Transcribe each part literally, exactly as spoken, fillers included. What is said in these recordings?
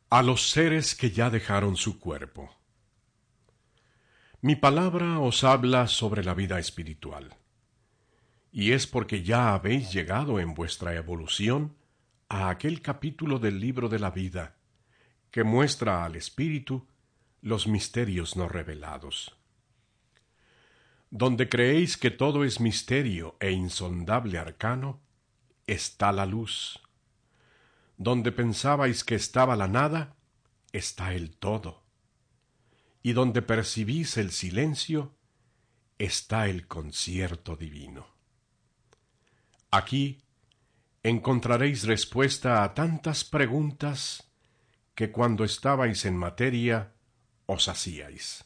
A los seres que ya dejaron su cuerpo. Mi palabra os habla sobre la vida espiritual, y es porque ya habéis llegado en vuestra evolución a aquel capítulo del libro de la vida que muestra al espíritu los misterios no revelados. Donde creéis que todo es misterio e insondable arcano, está la luz. Donde pensabais que estaba la nada, está el todo. Y donde percibís el silencio, está el concierto divino. Aquí encontraréis respuesta a tantas preguntas que cuando estabais en materia os hacíais.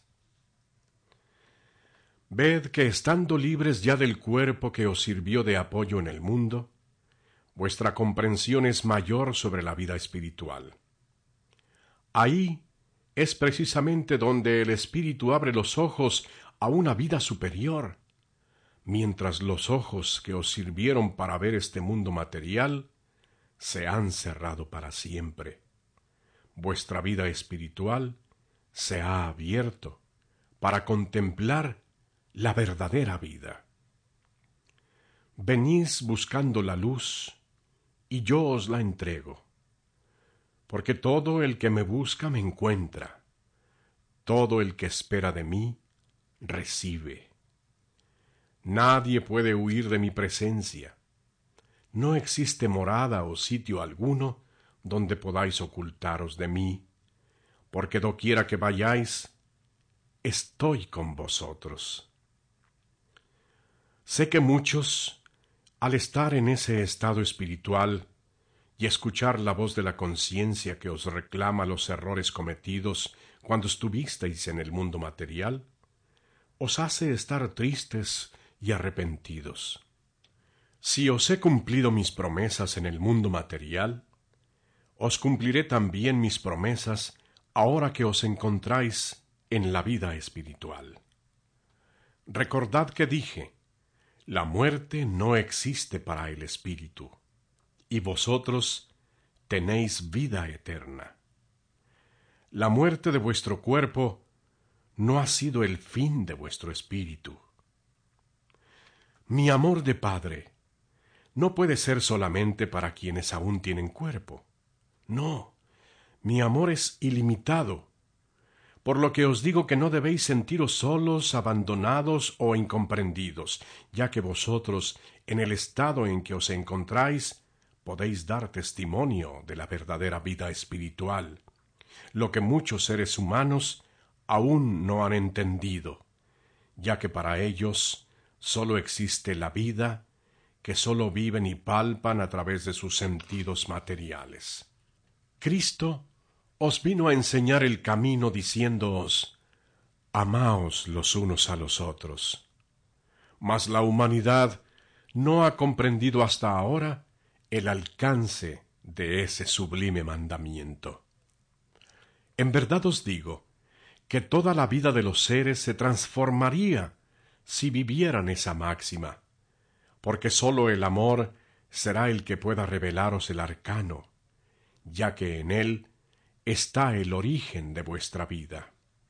Ved que estando libres ya del cuerpo que os sirvió de apoyo en el mundo, vuestra comprensión es mayor sobre la vida espiritual. Ahí es precisamente donde el espíritu abre los ojos a una vida superior, mientras los ojos que os sirvieron para ver este mundo material se han cerrado para siempre. Vuestra vida espiritual se ha abierto para contemplar la verdadera vida. Venís buscando la luz, y yo os la entrego, porque todo el que me busca me encuentra, todo el que espera de mí recibe. Nadie puede huir de mi presencia. No existe morada o sitio alguno donde podáis ocultaros de mí, porque doquiera que vayáis, estoy con vosotros. Sé que muchos, al estar en ese estado espiritual y escuchar la voz de la conciencia que os reclama los errores cometidos cuando estuvisteis en el mundo material, os hace estar tristes y arrepentidos. Si os he cumplido mis promesas en el mundo material, os cumpliré también mis promesas ahora que os encontráis en la vida espiritual. Recordad que dije, la muerte no existe para el espíritu, y vosotros tenéis vida eterna. La muerte de vuestro cuerpo no ha sido el fin de vuestro espíritu. Mi amor de Padre no puede ser solamente para quienes aún tienen cuerpo. No, mi amor es ilimitado, por lo que os digo que no debéis sentiros solos, abandonados o incomprendidos, ya que vosotros, en el estado en que os encontráis, podéis dar testimonio de la verdadera vida espiritual, lo que muchos seres humanos aún no han entendido, ya que para ellos sólo existe la vida, que sólo viven y palpan a través de sus sentidos materiales. Cristo os vino a enseñar el camino diciéndoos, amaos los unos a los otros. Mas la humanidad no ha comprendido hasta ahora el alcance de ese sublime mandamiento. En verdad os digo que toda la vida de los seres se transformaría si vivieran esa máxima, porque sólo el amor será el que pueda revelaros el arcano, ya que en él está el origen de vuestra vida.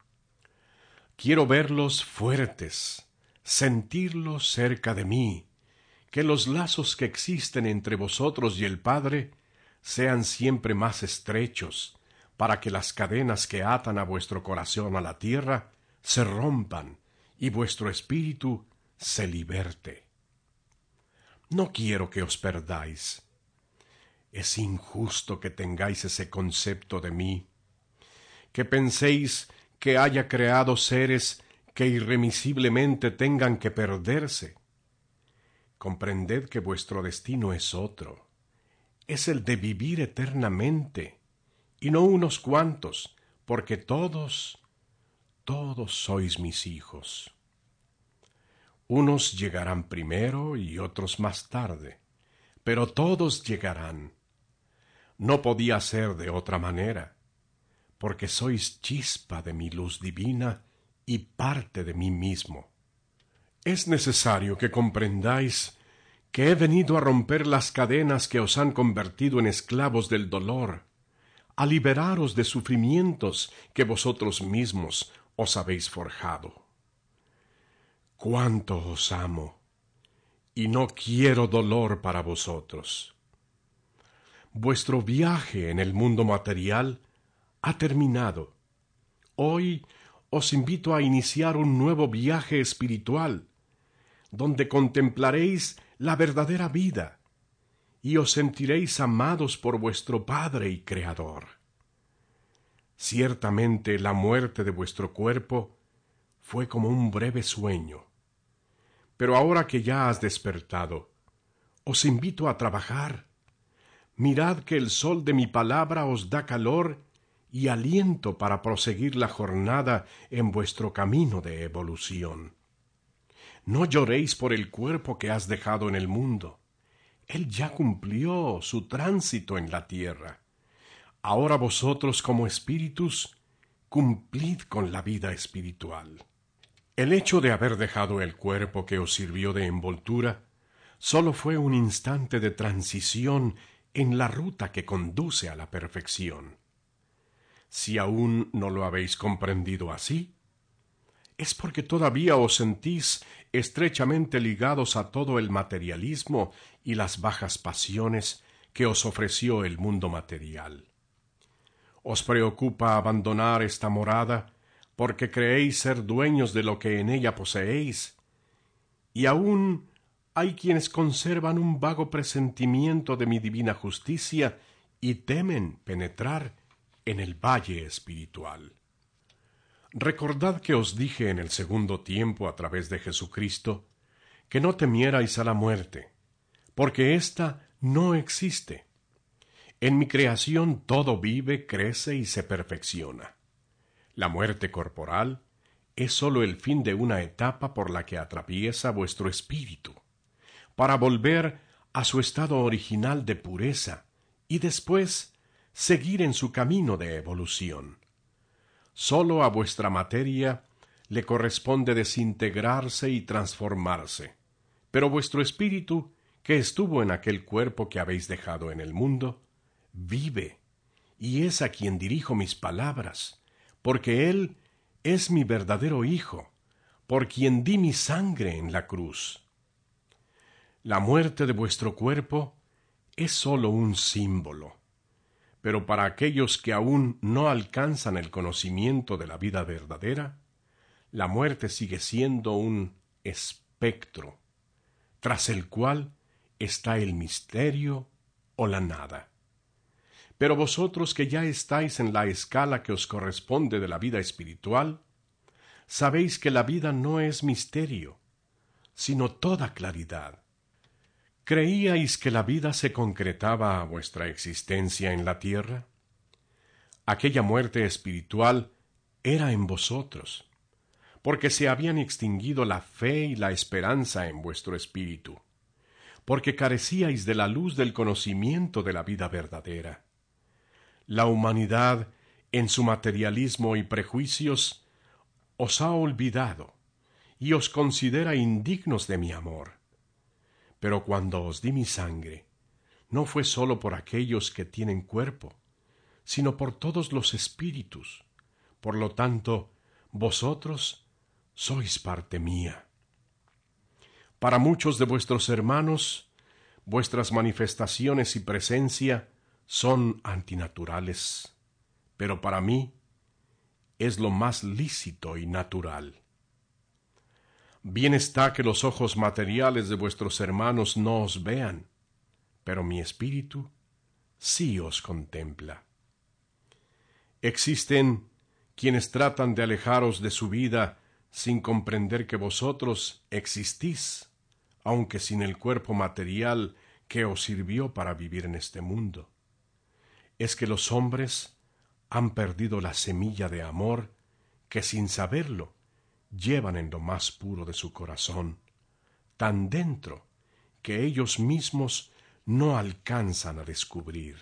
Quiero verlos fuertes, sentirlos cerca de mí, que los lazos que existen entre vosotros y el Padre sean siempre más estrechos, para que las cadenas que atan a vuestro corazón a la tierra se rompan y vuestro espíritu se liberte. No quiero que os perdáis. Es injusto que tengáis ese concepto de mí, que penséis que haya creado seres que irremisiblemente tengan que perderse. Comprended que vuestro destino es otro, es el de vivir eternamente, y no unos cuantos, porque todos, todos sois mis hijos. Unos llegarán primero y otros más tarde, pero todos llegarán. No podía ser de otra manera, porque sois chispa de mi luz divina y parte de mí mismo. Es necesario que comprendáis que he venido a romper las cadenas que os han convertido en esclavos del dolor, a liberaros de sufrimientos que vosotros mismos os habéis forjado. Cuánto os amo, y no quiero dolor para vosotros. Vuestro viaje en el mundo material ha terminado. Hoy os invito a iniciar un nuevo viaje espiritual, donde contemplaréis la verdadera vida y os sentiréis amados por vuestro Padre y Creador. Ciertamente la muerte de vuestro cuerpo fue como un breve sueño, pero ahora que ya has despertado, os invito a trabajar. Mirad que el sol de mi palabra os da calor y aliento para proseguir la jornada en vuestro camino de evolución. No lloréis por el cuerpo que has dejado en el mundo. Él ya cumplió su tránsito en la tierra. Ahora vosotros como espíritus, cumplid con la vida espiritual. El hecho de haber dejado el cuerpo que os sirvió de envoltura sólo fue un instante de transición en la ruta que conduce a la perfección. Si aún no lo habéis comprendido así, es porque todavía os sentís estrechamente ligados a todo el materialismo y las bajas pasiones que os ofreció el mundo material. Os preocupa abandonar esta morada porque creéis ser dueños de lo que en ella poseéis, y aún hay quienes conservan un vago presentimiento de mi divina justicia y temen penetrar en el valle espiritual. Recordad que os dije en el segundo tiempo a través de Jesucristo que no temierais a la muerte, porque ésta no existe. En mi creación todo vive, crece y se perfecciona. La muerte corporal es sólo el fin de una etapa por la que atraviesa vuestro espíritu, para volver a su estado original de pureza y después seguir en su camino de evolución. Sólo a vuestra materia le corresponde desintegrarse y transformarse, pero vuestro espíritu, que estuvo en aquel cuerpo que habéis dejado en el mundo, vive, y es a quien dirijo mis palabras, porque Él es mi verdadero Hijo, por quien di mi sangre en la cruz. La muerte de vuestro cuerpo es sólo un símbolo, pero para aquellos que aún no alcanzan el conocimiento de la vida verdadera, la muerte sigue siendo un espectro, tras el cual está el misterio o la nada. Pero vosotros que ya estáis en la escala que os corresponde de la vida espiritual, sabéis que la vida no es misterio, sino toda claridad. ¿Creíais que la vida se concretaba a vuestra existencia en la tierra? Aquella muerte espiritual era en vosotros, porque se habían extinguido la fe y la esperanza en vuestro espíritu, porque carecíais de la luz del conocimiento de la vida verdadera. La humanidad, en su materialismo y prejuicios, os ha olvidado y os considera indignos de mi amor. Pero cuando os di mi sangre, no fue sólo por aquellos que tienen cuerpo, sino por todos los espíritus. Por lo tanto, vosotros sois parte mía. Para muchos de vuestros hermanos, vuestras manifestaciones y presencia son antinaturales, pero para mí es lo más lícito y natural. Bien está que los ojos materiales de vuestros hermanos no os vean, pero mi espíritu sí os contempla. Existen quienes tratan de alejaros de su vida sin comprender que vosotros existís, aunque sin el cuerpo material que os sirvió para vivir en este mundo. Es que los hombres han perdido la semilla de amor que, sin saberlo, llevan en lo más puro de su corazón, tan dentro que ellos mismos no alcanzan a descubrir.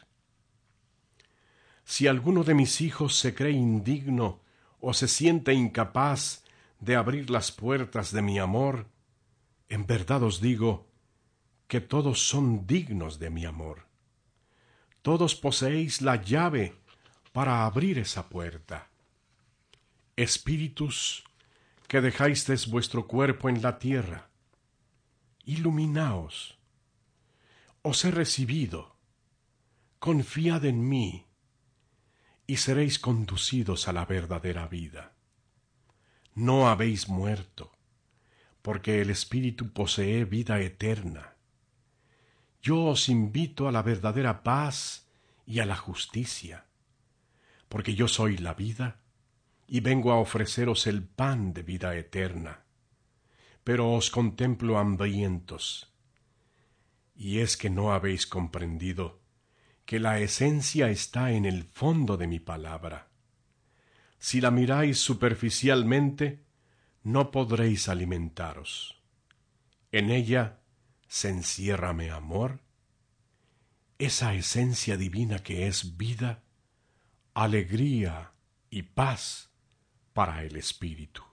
Si alguno de mis hijos se cree indigno o se siente incapaz de abrir las puertas de mi amor, en verdad os digo que todos son dignos de mi amor. Todos poseéis la llave para abrir esa puerta. Espíritus que dejasteis vuestro cuerpo en la tierra, iluminaos. Os he recibido, confiad en mí, y seréis conducidos a la verdadera vida. No habéis muerto, porque el Espíritu posee vida eterna. Yo os invito a la verdadera paz y a la justicia, porque yo soy la vida, y vengo a ofreceros el pan de vida eterna. Pero os contemplo hambrientos, y es que no habéis comprendido que la esencia está en el fondo de mi palabra. Si la miráis superficialmente, no podréis alimentaros. En ella se encierra mi amor, esa esencia divina que es vida, alegría y paz para el espíritu.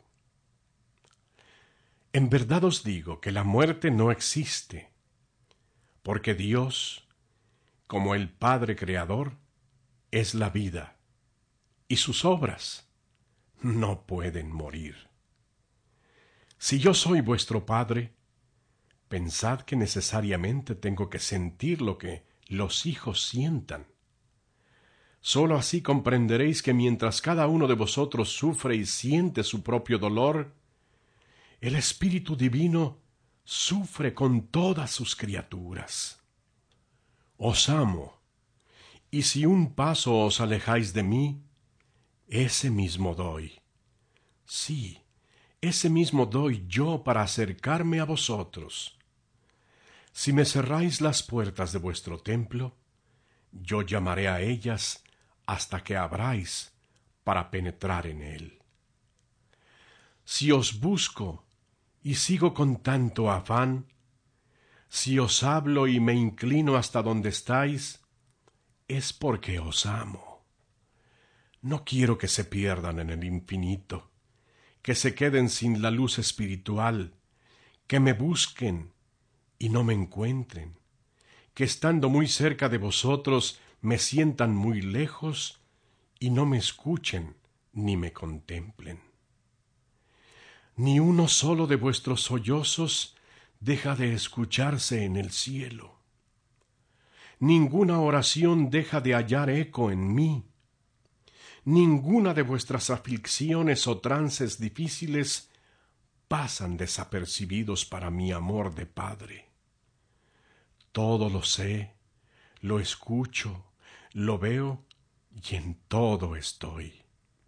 En verdad os digo que la muerte no existe, porque Dios, como el Padre Creador, es la vida, y sus obras no pueden morir. Si yo soy vuestro Padre, pensad que necesariamente tengo que sentir lo que los hijos sientan. Sólo así comprenderéis que mientras cada uno de vosotros sufre y siente su propio dolor, el Espíritu Divino sufre con todas sus criaturas. Os amo, y si un paso os alejáis de mí, ese mismo doy. Sí, ese mismo doy yo para acercarme a vosotros. Si me cerráis las puertas de vuestro templo, yo llamaré a ellas hasta que abráis para penetrar en él. Si os busco y sigo con tanto afán, si os hablo y me inclino hasta donde estáis, es porque os amo. No quiero que se pierdan en el infinito, que se queden sin la luz espiritual, que me busquen y no me encuentren, que estando muy cerca de vosotros me sientan muy lejos y no me escuchen ni me contemplen. Ni uno solo de vuestros sollozos deja de escucharse en el cielo. Ninguna oración deja de hallar eco en mí. Ninguna de vuestras aflicciones o trances difíciles pasan desapercibidos para mi amor de Padre. Todo lo sé, lo escucho, lo veo y en todo estoy.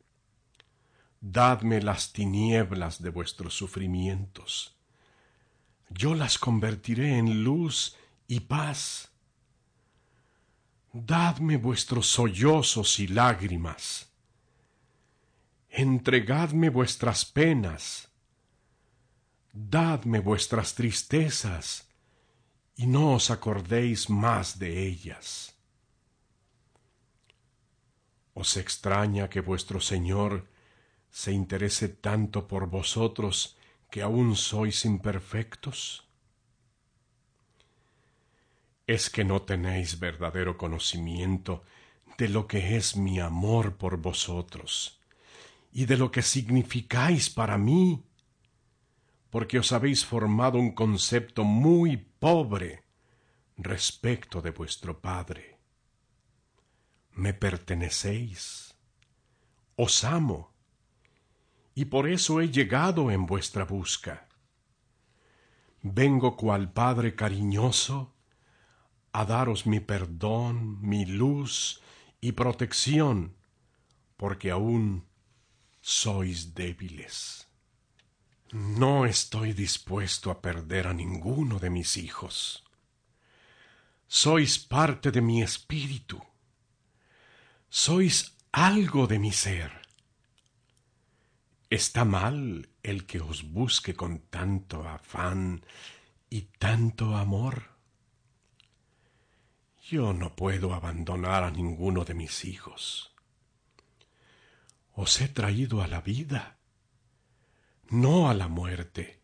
Dadme las tinieblas de vuestros sufrimientos. Yo las convertiré en luz y paz. Dadme vuestros sollozos y lágrimas. Entregadme vuestras penas. Dadme vuestras tristezas, y no os acordéis más de ellas. ¿Os extraña que vuestro Señor se interese tanto por vosotros que aún sois imperfectos? ¿Es que no tenéis verdadero conocimiento de lo que es mi amor por vosotros y de lo que significáis para mí? Porque os habéis formado un concepto muy pobre respecto de vuestro Padre. Me pertenecéis, os amo, y por eso he llegado en vuestra busca. Vengo cual Padre cariñoso a daros mi perdón, mi luz y protección, porque aún sois débiles. No estoy dispuesto a perder a ninguno de mis hijos. Sois parte de mi espíritu. Sois algo de mi ser. ¿Está mal el que os busque con tanto afán y tanto amor? Yo no puedo abandonar a ninguno de mis hijos. Os he traído a la vida, no a la muerte.